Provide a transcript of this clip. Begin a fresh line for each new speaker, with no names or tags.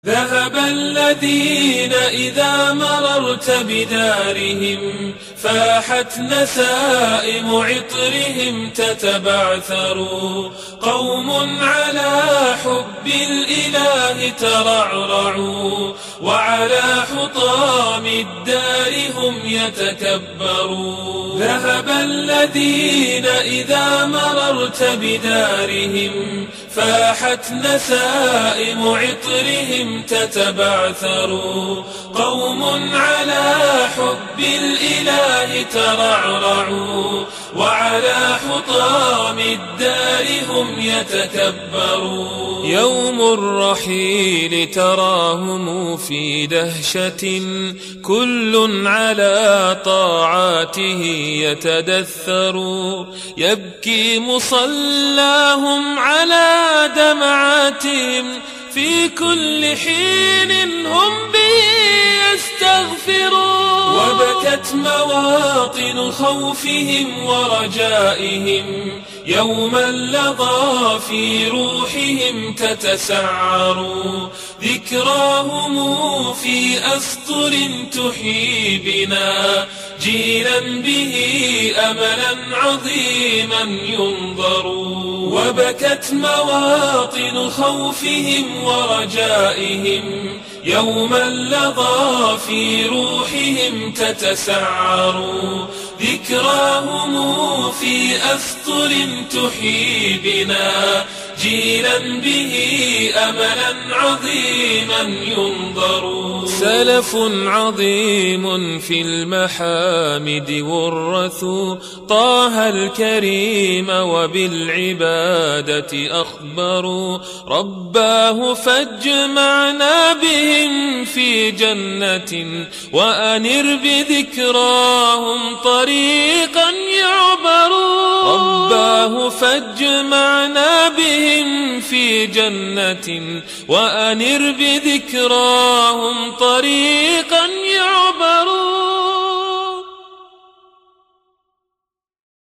ذهب الذين إذا مررت بدارهم فاحت نسائم عطرهم تتبعثر، قوم على حب الإله ترعرعوا وعلى حطام الدار هم يتكبرون. ذهب الذين إذا مررت بدارهم فاحت نسائم عطرهم تتبعثر، قوم على حب الإله ترعرعوا وعلى حطام الدار هم يتكبرون. يوم الرحيل تراهم في دهشة، كل على طاعاته يتدثر، يبكي مصلاهم على دمعاتهم في كل حين هم به يستغفرون. وبكت مواطن خوفهم ورجائهم يوما لظى في روحهم تتسعر، ذكراهم في أسطر تحيي بنا جيلا به أملا عظيما ينظر. وبكت مواطن خوفهم ورجائهم يوما لظى في روحهم تتسعر، ذكراهم في أسطر تحيي بنا جيلا به أملا عظيما ينظر. سلف عظيم في المحامد ورثوا طه الكريم وبالعبادة أخبروا، رباه فاجمعنا بهم في جنة وأنر بذكراهم طريقا يعبر. رباه فاجمعنا بهم في جنة وأنر بذكراهم طريقا